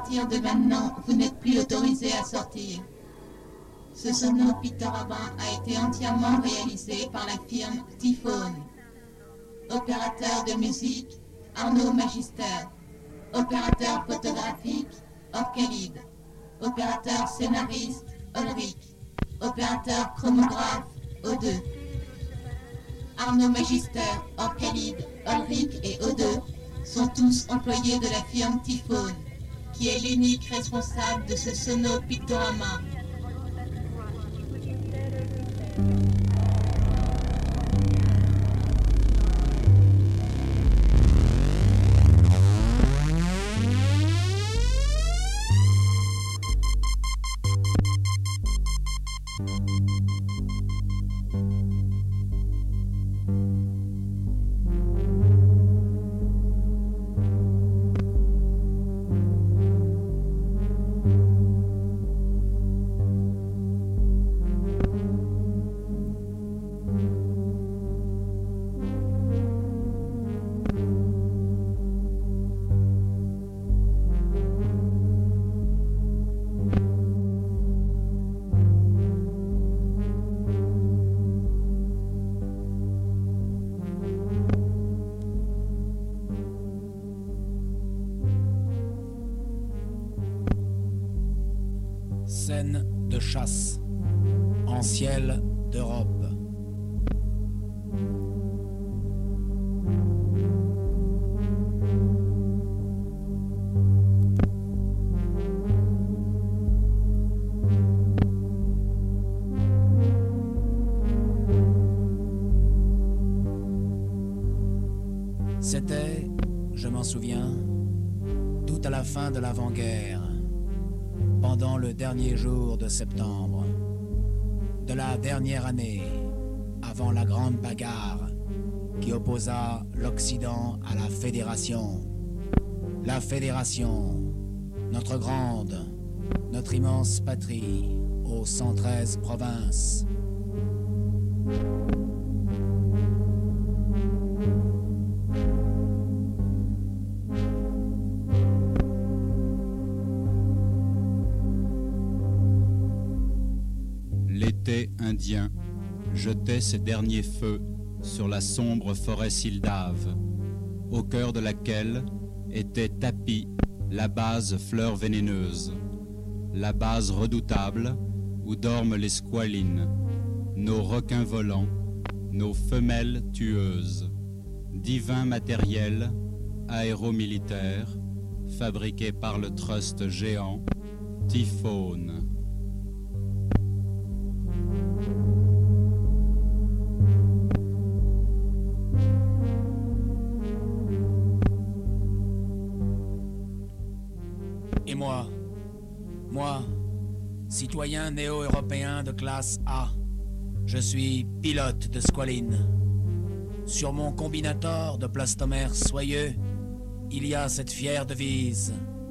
partir de maintenant, vous n'êtes plus autorisé à sortir. Ce sono Pictorama a été entièrement réalisé par la firme Typhone. Opérateur de musique, Arnaud Magister. Opérateur photographique, Orcalide. Opérateur scénariste, Ulrich. Opérateur chronographe, O2. Arnaud Magister, Orcalide, Ulrich et O2 sont tous employés de la firme Typhone, qui est l'unique responsable de ce sono Pictorama. Scène de chasse en ciel d'Europe. C'était, je m'en souviens, tout à la fin de l'avant-guerre, pendant le dernier jour de septembre, de la dernière année, avant la grande bagarre qui opposa l'Occident à la Fédération. La Fédération, notre grande, notre immense patrie, aux 113 provinces. L'été indien jetait ses derniers feux sur la sombre forêt sildave, au cœur de laquelle était tapie la base fleur vénéneuse, la base redoutable où dorment les squalines, nos requins volants, nos femelles tueuses, divin matériel aéromilitaire fabriqué par le trust géant Typhone. Et moi, citoyen néo-européen de classe A, je suis pilote de squaline. Sur mon combinator de plastomère soyeux, il y a cette fière devise.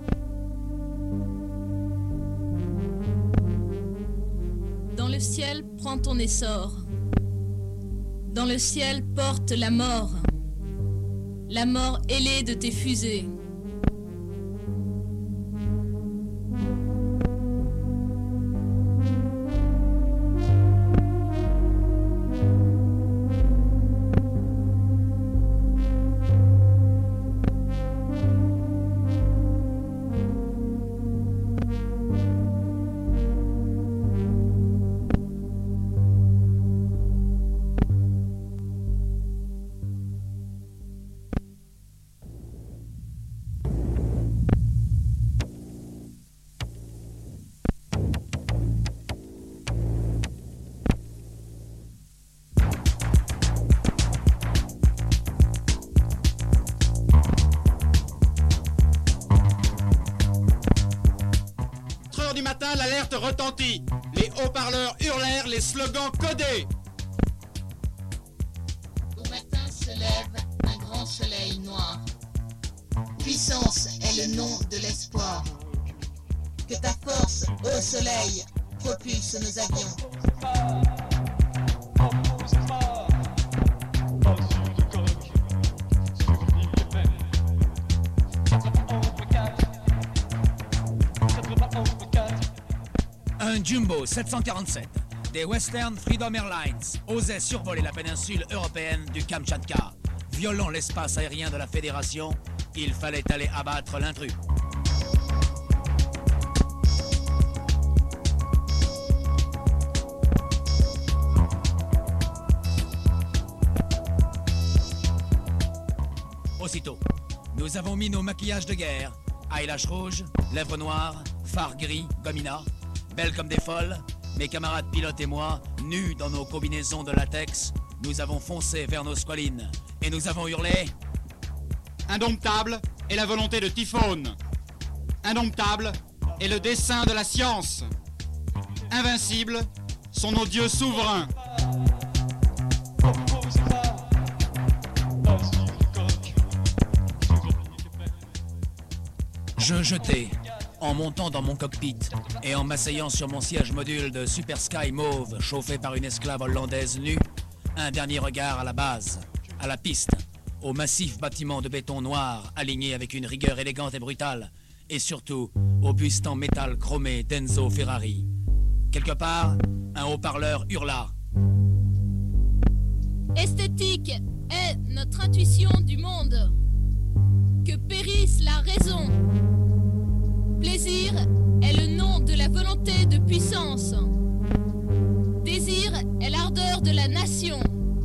Dans le ciel, prends ton essor. Dans le ciel, porte la mort ailée de tes fusées. Du matin, l'alerte retentit. Les haut-parleurs hurlèrent les slogans codés. Au matin se lève un grand soleil noir. Puissance est le nom de l'espoir. Que ta force, ô soleil, propulse nos avions. Boeing Jumbo 747 des Western Freedom Airlines osait survoler la péninsule européenne du Kamtchatka. Violant l'espace aérien de la Fédération, il fallait aller abattre l'intrus. Aussitôt, nous avons mis nos maquillages de guerre, eyelash rouge, lèvres noires, fard gris, gomina, belles comme des folles. Mes camarades pilotes et moi, nus dans nos combinaisons de latex, nous avons foncé vers nos squalines et nous avons hurlé « Indomptable est la volonté de Typhone. Indomptable est le dessein de la science. Invincibles sont nos dieux souverains. » Je jetai, en montant dans mon cockpit et en m'asseyant sur mon siège module de Super Sky mauve chauffé par une esclave hollandaise nue, un dernier regard à la base, à la piste, au massif bâtiment de béton noir aligné avec une rigueur élégante et brutale, et surtout au buste en métal chromé d'Enzo Ferrari. Quelque part, un haut-parleur hurla. Esthétique est notre intuition du monde. Que périsse la raison. Plaisir est le nom de la volonté de puissance. Désir est l'ardeur de la nation.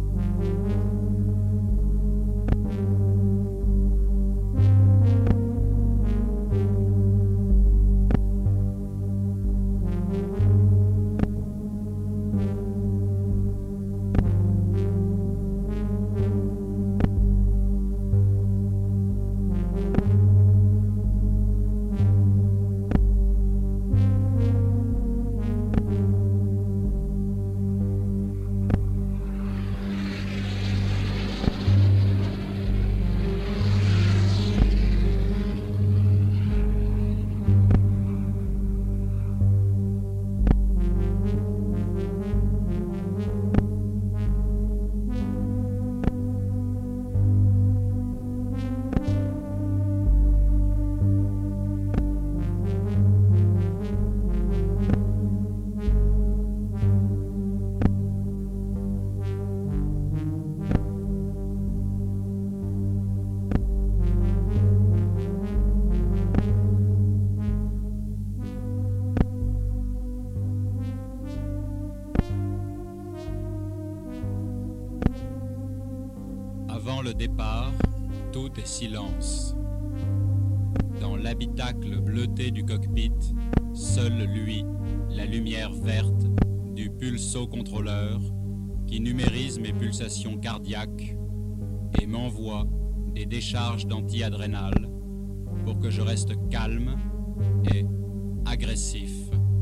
Avant le départ, tout est silence. Dans l'habitacle bleuté du cockpit, seul lui, la lumière verte du pulso-contrôleur qui numérise mes pulsations cardiaques et m'envoie des décharges d'anti-adrénal pour que je reste calme et agressif.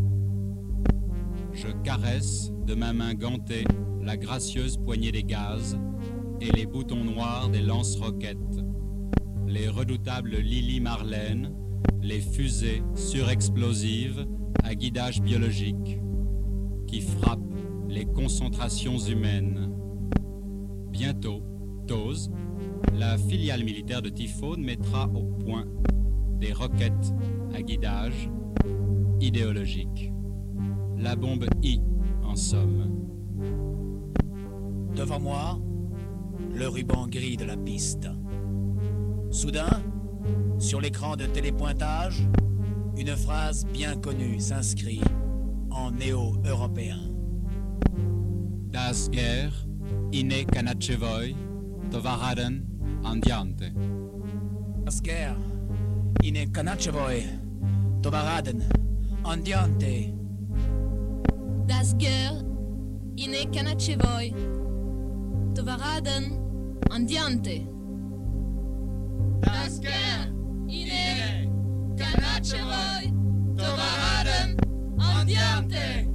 Je caresse de ma main gantée la gracieuse poignée des gaz et les boutons noirs des lance-roquettes, les redoutables Lily Marlène, les fusées surexplosives à guidage biologique qui frappent les concentrations humaines. Bientôt, TOS, la filiale militaire de Typhone, mettra au point des roquettes à guidage idéologique. La bombe I, en somme. Devant moi, le ruban gris de la piste. Soudain, sur l'écran de télépointage, une phrase bien connue s'inscrit en néo-européen. Das Ger, ine kanachevoi, tovaraden andiante. Das Ger, ine kanachevoi, tovaraden andiante. Das Ger, ine kanachevoi, tovaraden andiante. Das Ger, ine kanachevoi, tovaraden andiante.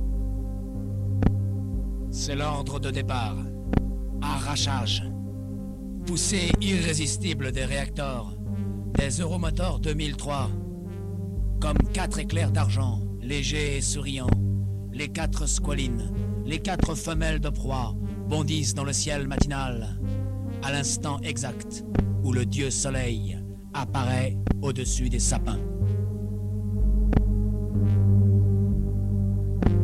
C'est l'ordre de départ. Arrachage. Poussée irrésistible des réacteurs. Des Euromotors 2003. Comme 4 éclairs d'argent, légers et souriants. Les 4 squalines, les 4 femelles de proie bondissent dans le ciel matinal. À l'instant exact où le dieu soleil apparaît au-dessus des sapins.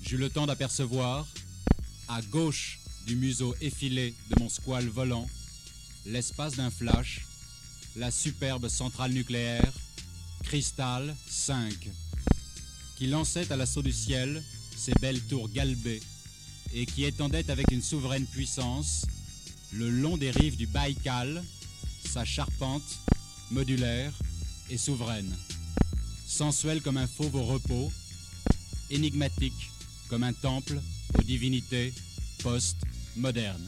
J'eus le temps d'apercevoir, à gauche du museau effilé de mon squale volant, l'espace d'un flash, la superbe centrale nucléaire Crystal 5, qui lançait à l'assaut du ciel ses belles tours galbées et qui étendait avec une souveraine puissance le long des rives du Baïkal, sa charpente modulaire et souveraine, sensuelle comme un fauve au repos, énigmatique comme un temple aux divinités post-modernes.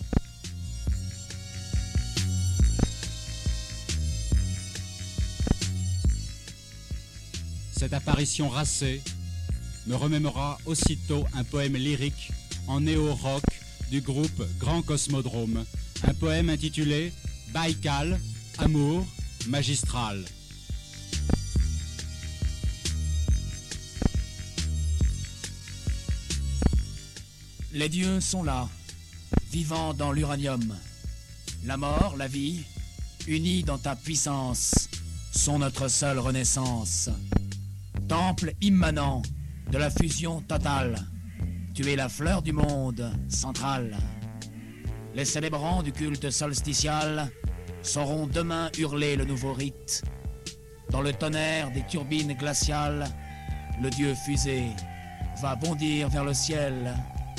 Cette apparition racée me remémora aussitôt un poème lyrique en néo-rock du groupe Grand Cosmodrome, un poème intitulé Baïkal, amour magistral. Les dieux sont là, vivants dans l'uranium. La mort, la vie, unis dans ta puissance, sont notre seule renaissance. Temple immanent de la fusion totale, tu es la fleur du monde central. Les célébrants du culte solsticial sauront demain hurler le nouveau rite. Dans le tonnerre des turbines glaciales, le dieu fusée va bondir vers le ciel.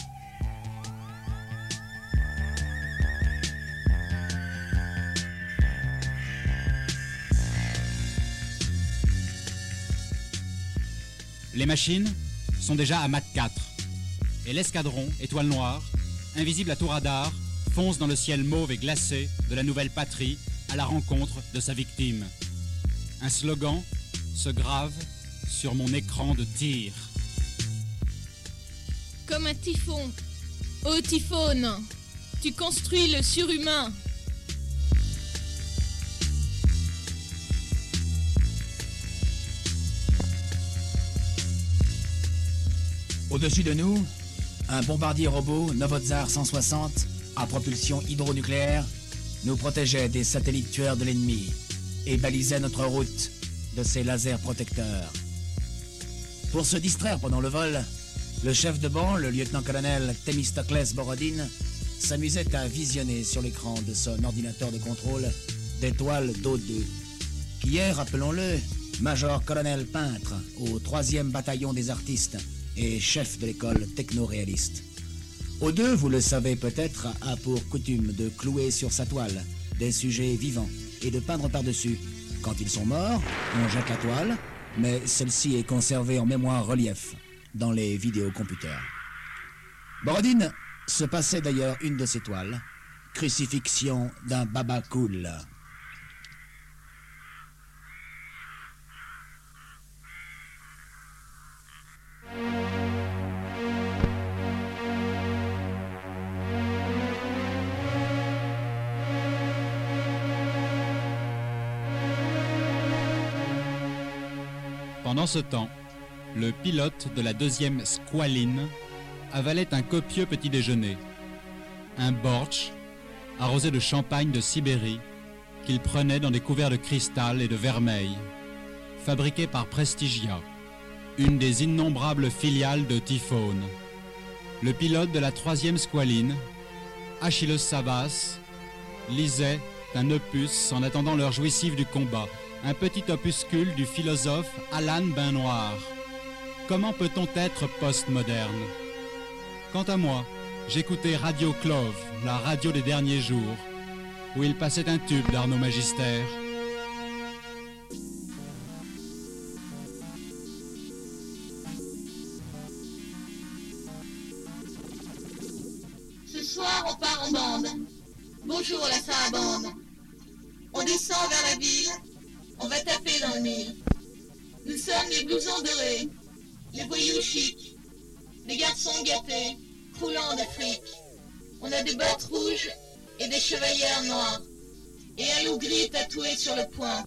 Les machines sont déjà à Mach 4 et l'escadron, étoile noire, invisible à tout radar, fonce dans le ciel mauve et glacé de la nouvelle patrie à la rencontre de sa victime. Un slogan se grave sur mon écran de tir. Comme un typhon, ô typhone, tu construis le surhumain. Au-dessus de nous, un bombardier robot Novotsar 160 à propulsion hydronucléaire nous protégeait des satellites tueurs de l'ennemi et balisait notre route de ses lasers protecteurs. Pour se distraire pendant le vol, le chef de banc, le lieutenant-colonel Themistoclès Borodine, s'amusait à visionner sur l'écran de son ordinateur de contrôle des toiles d'O2, qui est, rappelons-le, major-colonel peintre au 3e bataillon des artistes et chef de l'école techno-réaliste. O2, vous le savez peut-être, a pour coutume de clouer sur sa toile des sujets vivants et de peindre par-dessus. Quand ils sont morts, on jette la toile, mais celle-ci est conservée en mémoire relief dans les vidéocomputers. Borodine se passait d'ailleurs une de ces toiles, Crucifixion d'un baba cool. Pendant ce temps, le pilote de la 2e squaline avalait un copieux petit déjeuner, un bortsch arrosé de champagne de Sibérie qu'il prenait dans des couverts de cristal et de vermeil, fabriqués par Prestigia, une des innombrables filiales de Typhone. Le pilote de la 3e squaline, Achilles Sabas, lisait un opus en attendant l'heure jouissive du combat, un petit opuscule du philosophe Alan Benoît. Comment peut-on être postmoderne? Quant à moi, j'écoutais Radio Clove, la radio des derniers jours, où il passait un tube d'Arnaud Magister. Ce soir, on part en bande. Bonjour la sarabande. On descend vers la ville. On va taper dans le mille. Nous sommes les blousons dorés, les voyous chics, les garçons gâtés, croulant de fric. On a des bottes rouges et des chevalières noires, et un loup gris tatoué sur le poing.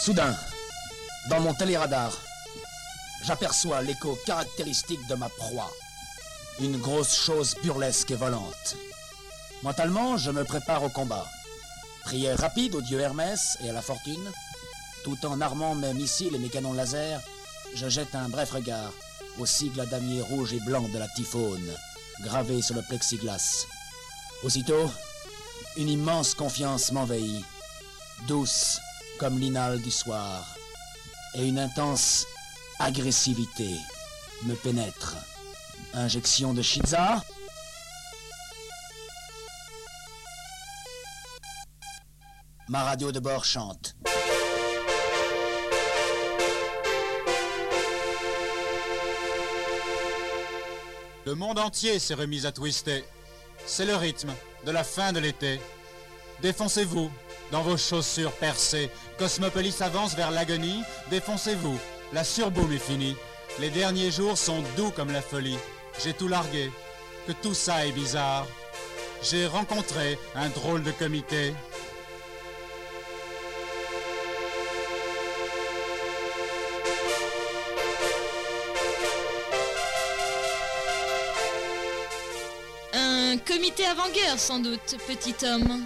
Soudain, dans mon téléradar, j'aperçois l'écho caractéristique de ma proie. Une grosse chose burlesque et volante. Mentalement, je me prépare au combat. Prière rapide au dieu Hermès et à la fortune. Tout en armant mes missiles et mes canons laser, je jette un bref regard au sigle à damier rouge et blanc de la Typhone, gravé sur le plexiglas. Aussitôt, une immense confiance m'envahit, douce comme l'inal du soir, et une intense agressivité me pénètre. Injection de Shiza. Ma radio de bord chante. Le monde entier s'est remis à twister. C'est le rythme de la fin de l'été. Défoncez-vous dans vos chaussures percées. Cosmopolis avance vers l'agonie. Défoncez-vous, la surboom est finie. Les derniers jours sont doux comme la folie. J'ai tout largué, que tout ça est bizarre. J'ai rencontré un drôle de comité. Un comité avant-guerre, sans doute, petit homme.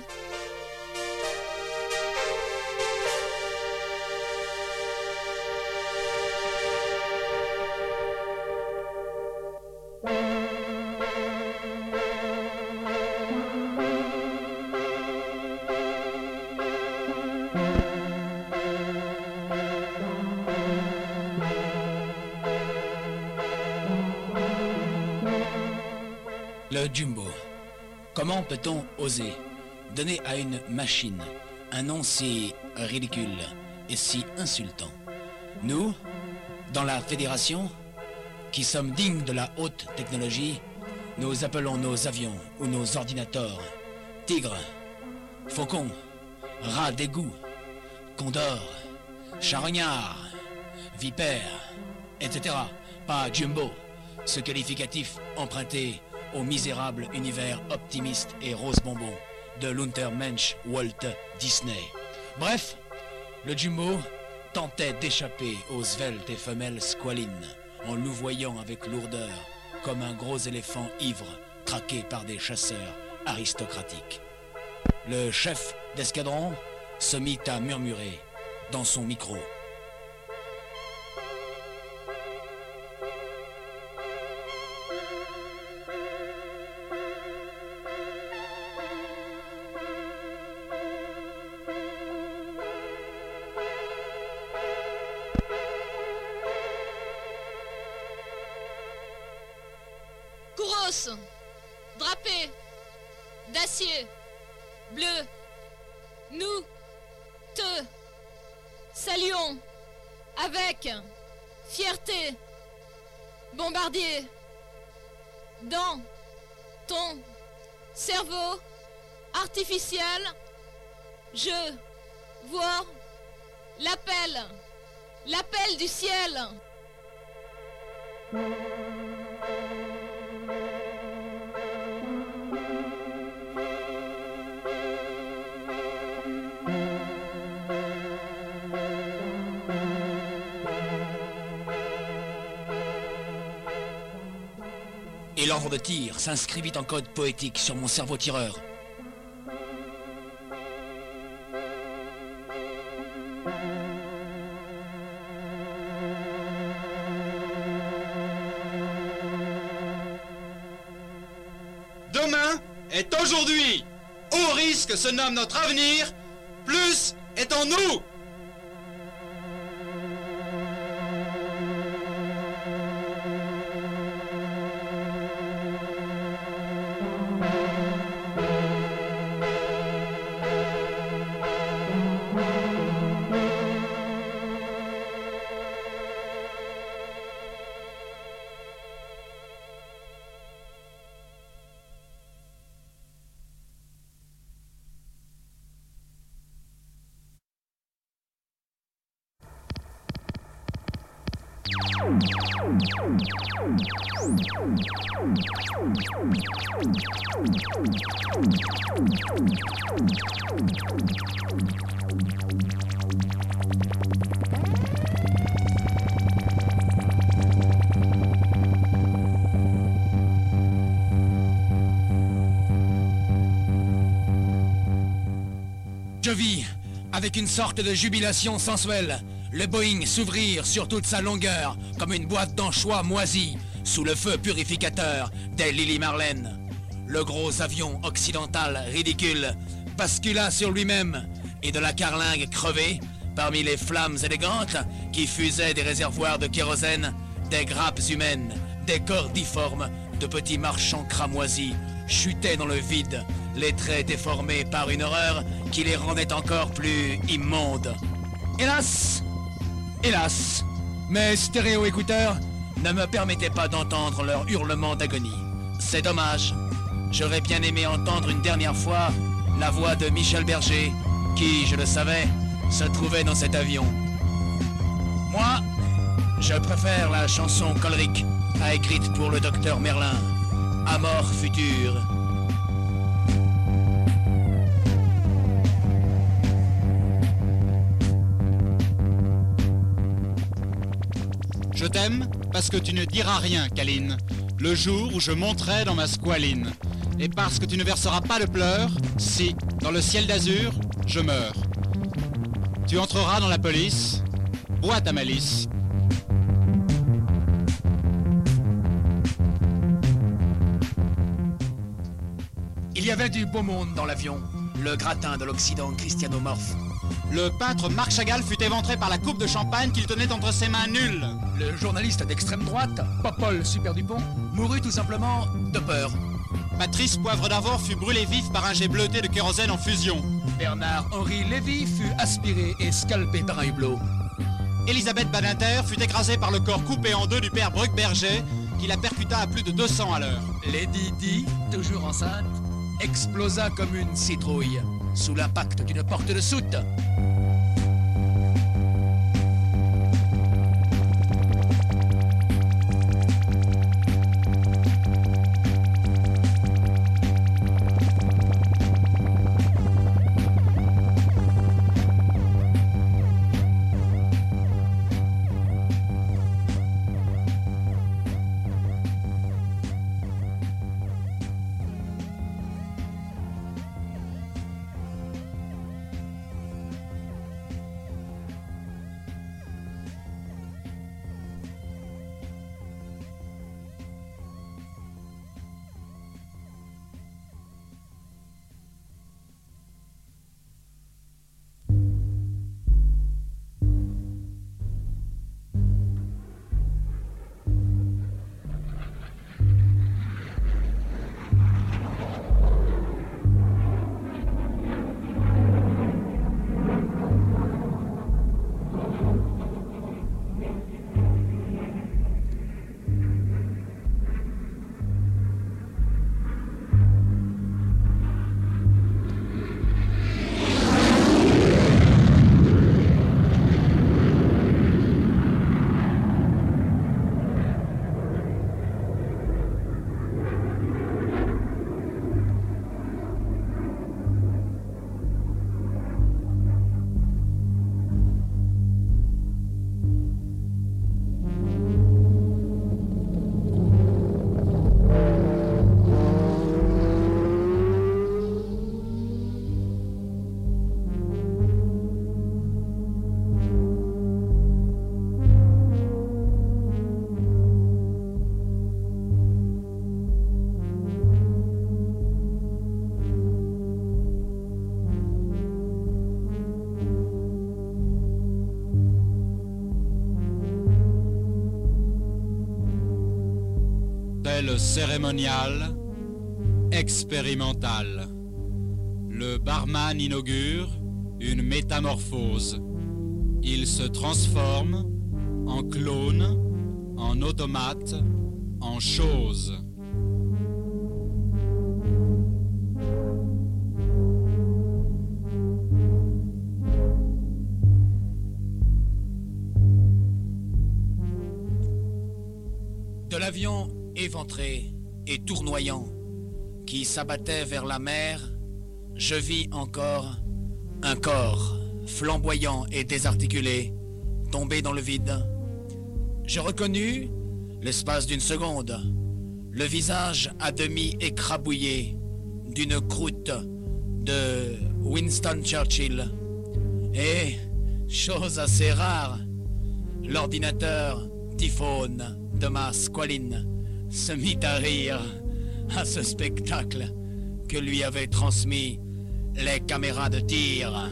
Le Jumbo. Comment peut-on oser donner à une machine un nom si ridicule et si insultant? Nous, dans la Fédération, qui sommes dignes de la haute technologie, nous appelons nos avions ou nos ordinateurs tigres, faucons, rats d'égout, condors, charognards, vipères, etc. Pas Jumbo, ce qualificatif emprunté au misérable univers optimiste et rose bonbon de l'Untermensch Walt Disney. Bref, le Jumbo tentait d'échapper aux sveltes et femelles squalines en louvoyant avec lourdeur comme un gros éléphant ivre traqué par des chasseurs aristocratiques. Le chef d'escadron se mit à murmurer dans son micro. Kouros, drapé, d'acier, bleu, nous te saluons avec fierté, bombardier, dans ton cerveau artificiel, je vois l'appel du ciel. Et l'ordre de tir s'inscrivit en code poétique sur mon cerveau tireur. Demain est aujourd'hui. Haut risque se nomme notre avenir. Plus est en nous. Avec une sorte de jubilation sensuelle, le Boeing s'ouvrirent sur toute sa longueur comme une boîte d'anchois moisie sous le feu purificateur des Lily Marlène. Le gros avion occidental ridicule bascula sur lui-même et de la carlingue crevée, parmi les flammes élégantes qui fusaient des réservoirs de kérosène, des grappes humaines, des corps difformes de petits marchands cramoisis chutaient dans le vide, les traits déformés par une horreur qui les rendait encore plus immondes. Hélas, hélas, mes stéréo-écouteurs ne me permettaient pas d'entendre leur hurlement d'agonie. C'est dommage. J'aurais bien aimé entendre une dernière fois la voix de Michel Berger, qui, je le savais, se trouvait dans cet avion. Moi, je préfère la chanson colérique écrite pour le docteur Merlin, à mort future. Je t'aime parce que tu ne diras rien, Caline, le jour où je monterai dans ma squaline. Et parce que tu ne verseras pas de pleurs, si, dans le ciel d'azur, je meurs. Tu entreras dans la police, bois ta malice. Il y avait du beau monde dans l'avion. Le gratin de l'Occident christianomorphe. Le peintre Marc Chagall fut éventré par la coupe de champagne qu'il tenait entre ses mains nulles. Le journaliste d'extrême droite, Popol Super Dupont, mourut tout simplement de peur. Patrice Poivre d'Arvor fut brûlé vif par un jet bleuté de kérosène en fusion. Bernard-Henri Lévy fut aspiré et scalpé par un hublot. Elisabeth Badinter fut écrasée par le corps coupé en deux du père Bruckberger, qui la percuta à plus de 200 à l'heure. Lady Di, toujours enceinte, explosa comme une citrouille, sous l'impact d'une porte de soute. Le cérémonial expérimental. Le barman inaugure une métamorphose. Il se transforme en clone, en automate, en chose. De l'avion éventré et tournoyant qui s'abattait vers la mer, je vis encore un corps flamboyant et désarticulé tomber dans le vide. Je reconnus, l'espace d'une seconde, le visage à demi écrabouillé d'une croûte de Winston Churchill. Et, chose assez rare, l'ordinateur Typhone Thomas Squalin se mit à rire à ce spectacle que lui avaient transmis les caméras de tir.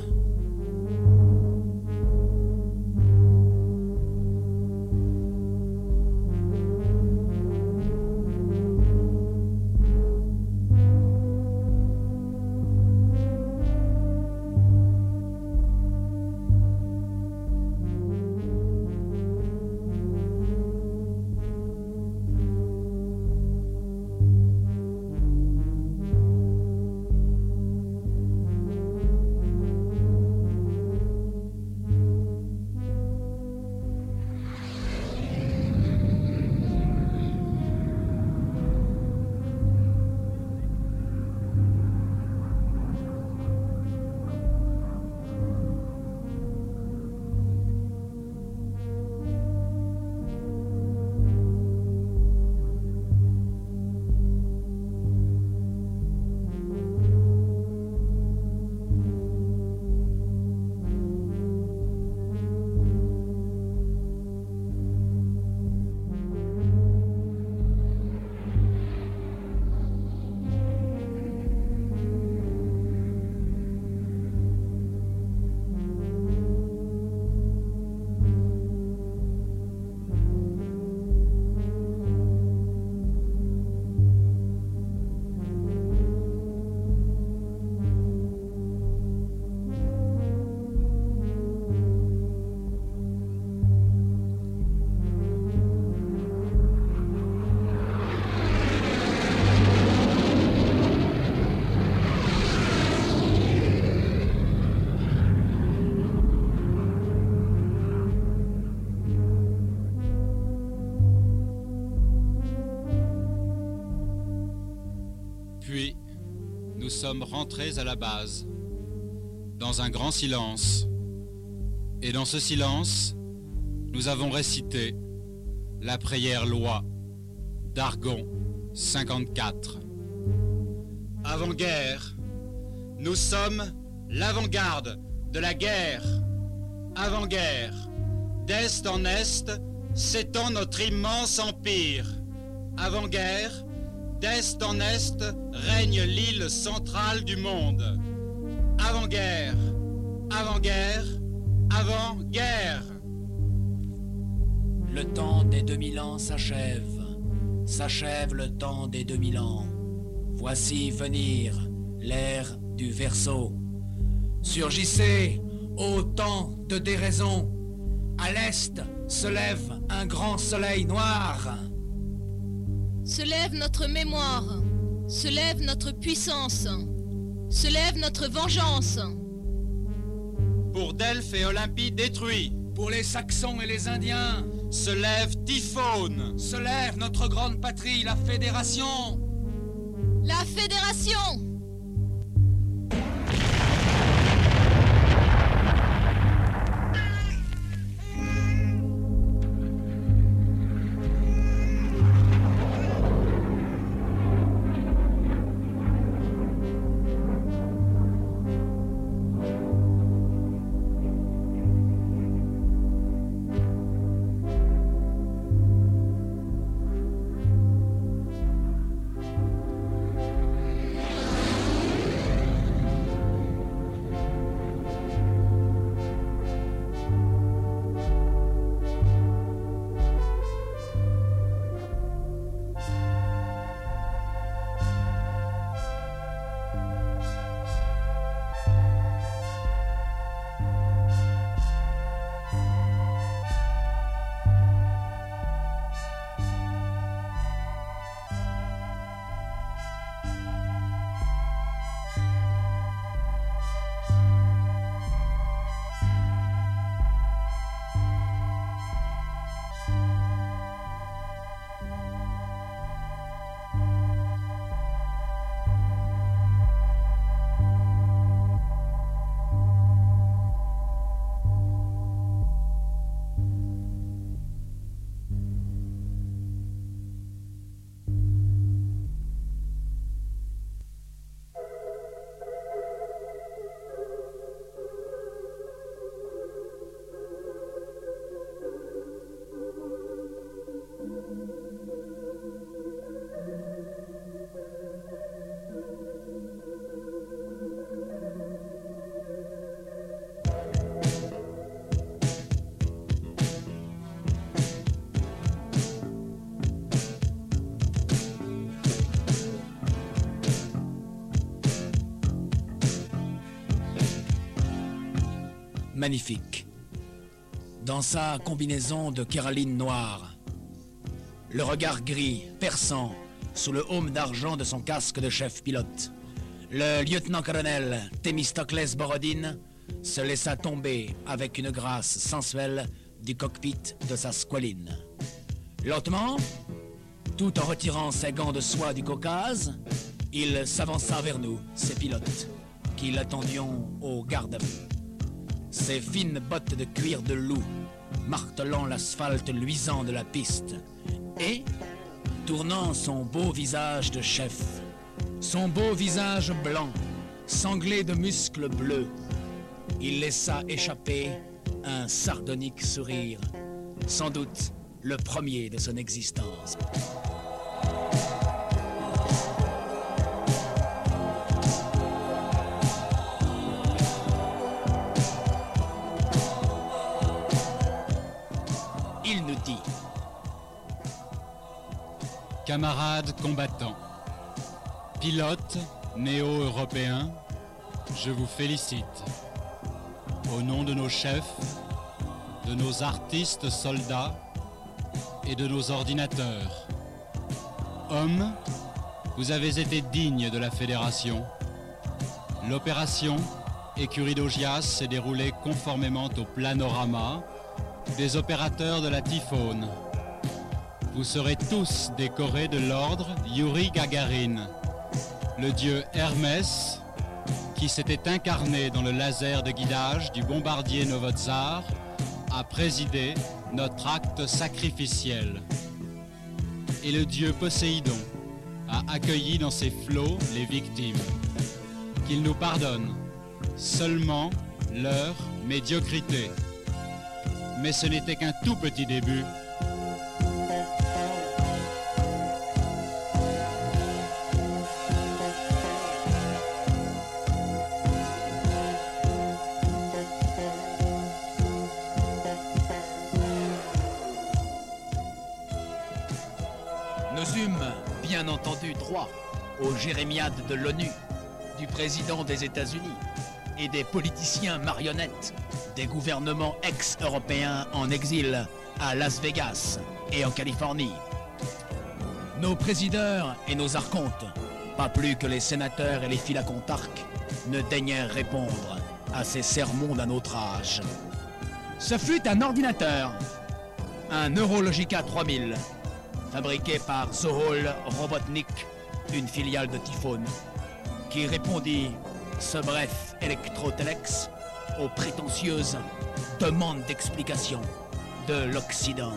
Puis, nous sommes rentrés à la base, dans un grand silence. Et dans ce silence, nous avons récité la prière loi d'Argon 54. Avant-guerre, nous sommes l'avant-garde de la guerre. Avant-guerre, d'est en est, s'étend notre immense empire. Avant-guerre, d'est en est, règne l'île centrale du monde. Avant-guerre, avant-guerre, avant-guerre. Le temps des 2000 ans s'achève. S'achève le temps des 2000 ans. Voici venir l'ère du Verseau. Surgissez, ô temps de déraison. À l'est se lève un grand soleil noir. Se lève notre mémoire, se lève notre puissance, se lève notre vengeance. Pour Delphes et Olympie détruits, Pour les Saxons et les Indiens, se lève Typhone. se lève notre grande patrie, la Fédération. La Fédération! Magnifique. Dans sa combinaison de kéraline noire, le regard gris, perçant, sous le aume d'argent de son casque de chef pilote, le lieutenant-colonel Thémistoclès Borodine se laissa tomber avec une grâce sensuelle du cockpit de sa squaline. Lentement, tout en retirant ses gants de soie du Caucase, il s'avança vers nous, ses pilotes, qui l'attendions au garde-à-vous. Ses fines bottes de cuir de loup, martelant l'asphalte luisant de la piste, et, tournant son beau visage de chef, son beau visage blanc, sanglé de muscles bleus, il laissa échapper un sardonique sourire, sans doute le premier de son existence. Il nous dit: Camarades combattants, pilotes néo-européens, je vous félicite. Au nom de nos chefs, de nos artistes soldats et de nos ordinateurs. Hommes, vous avez été dignes de la Fédération. L'opération Écurie d'Augias s'est déroulée conformément au planorama des opérateurs de la Typhone. Vous serez tous décorés de l'ordre Yuri Gagarin, le dieu Hermès, qui s'était incarné dans le laser de guidage du bombardier Novotsar, a présidé notre acte sacrificiel. Et le dieu Poséidon a accueilli dans ses flots les victimes. Qu'il nous pardonne seulement leur médiocrité. Mais ce n'était qu'un tout petit début. Nous eûmes bien entendu droit aux jérémiades de l'ONU, du président des États-Unis et des politiciens marionnettes des gouvernements ex-européens en exil à Las Vegas et en Californie. Nos présideurs et nos archontes, pas plus que les sénateurs et les philacontarques, ne daignèrent répondre à ces sermons d'un autre âge. Ce fut un ordinateur, un Neurologica 3000, fabriqué par Zohol Robotnik, une filiale de Typhone, qui répondit ce bref électrotelex aux prétentieuses demandes d'explication de l'Occident.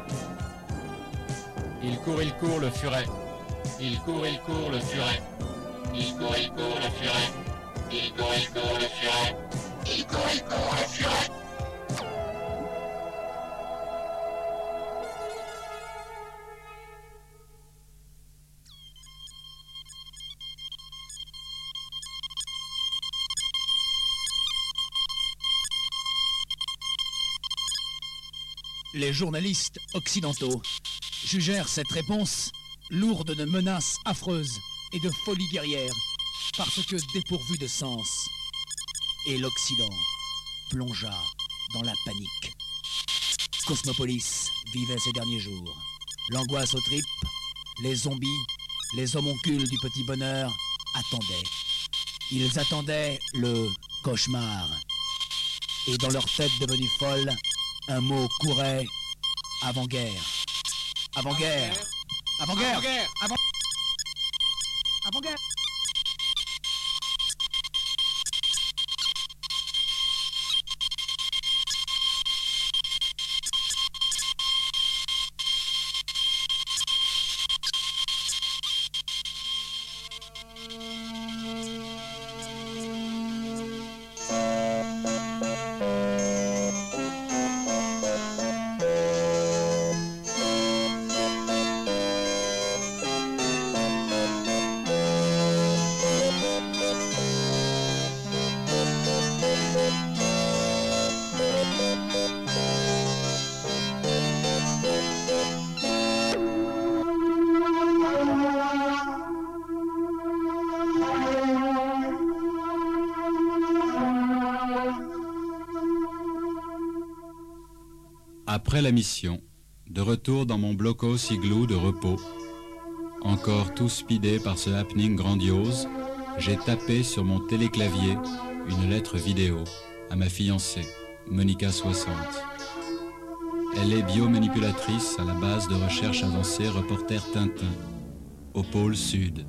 Il court le furet. Il court le furet. Il court le furet. Il court le furet. Il court le furet. Les journalistes occidentaux jugèrent cette réponse lourde de menaces affreuses et de folie guerrière, parce que dépourvue de sens. Et l'Occident plongea dans la panique. Cosmopolis vivait ces derniers jours. L'angoisse aux tripes, les zombies, les homoncules du petit bonheur attendaient. Ils attendaient le cauchemar. Et dans leur tête devenue folle, un mot courait: avant-guerre. Avant-guerre. Avant-guerre. Avant-guerre. Après la mission, de retour dans mon blocos igloo de repos, encore tout speedé par ce happening grandiose, j'ai tapé sur mon téléclavier une lettre vidéo à ma fiancée, Monica 60. Elle est biomanipulatrice à la base de recherche avancée reporter Tintin, au pôle Sud.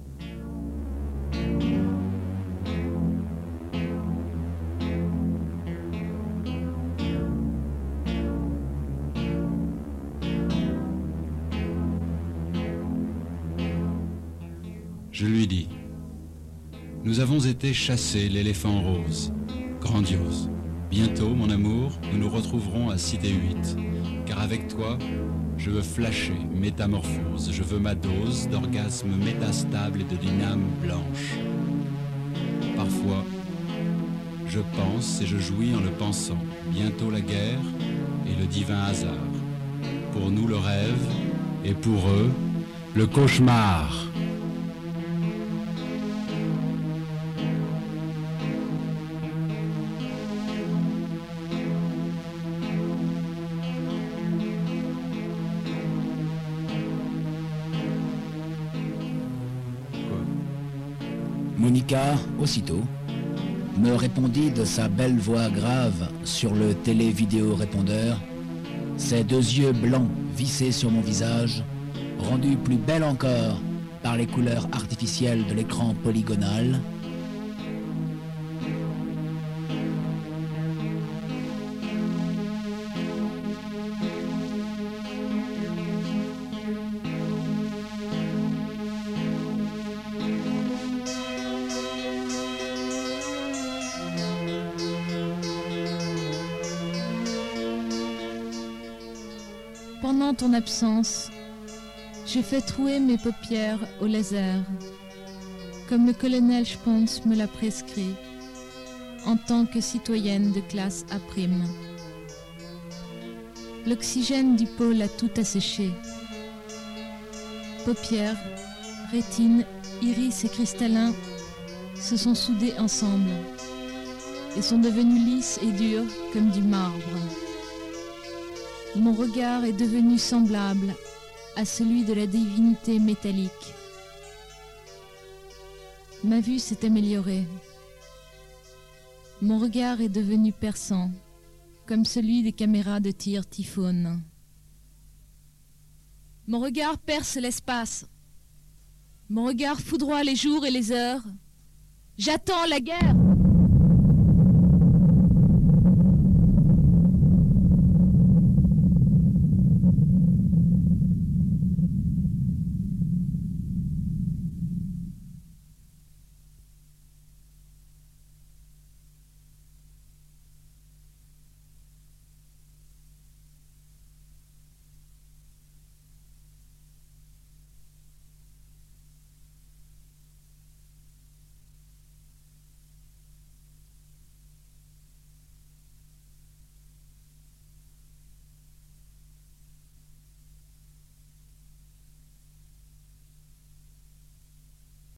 Je lui dis, nous avons été chasser l'éléphant rose, grandiose. Bientôt, mon amour, nous nous retrouverons à Cité 8, car avec toi, je veux flasher, métamorphose, je veux ma dose d'orgasme métastable et de dyname blanche. Parfois, je pense et je jouis en le pensant, bientôt la guerre et le divin hasard. Pour nous le rêve et pour eux, le cauchemar. Monica, aussitôt, me répondit de sa belle voix grave sur le télévidéo-répondeur, ses 2 yeux blancs vissés sur mon visage, rendus plus belles encore par les couleurs artificielles de l'écran polygonal. Pendant ton absence, j'ai fait trouer mes paupières au laser, comme le colonel Spons me l'a prescrit, en tant que citoyenne de classe A'. L'oxygène du pôle a tout asséché. Paupières, rétine, iris et cristallin se sont soudés ensemble et sont devenus lisses et durs comme du marbre. Mon regard est devenu semblable à celui de la divinité métallique. Ma vue s'est améliorée. Mon regard est devenu perçant, comme celui des caméras de tir Typhon. Mon regard perce l'espace. Mon regard foudroie les jours et les heures. J'attends la guerre.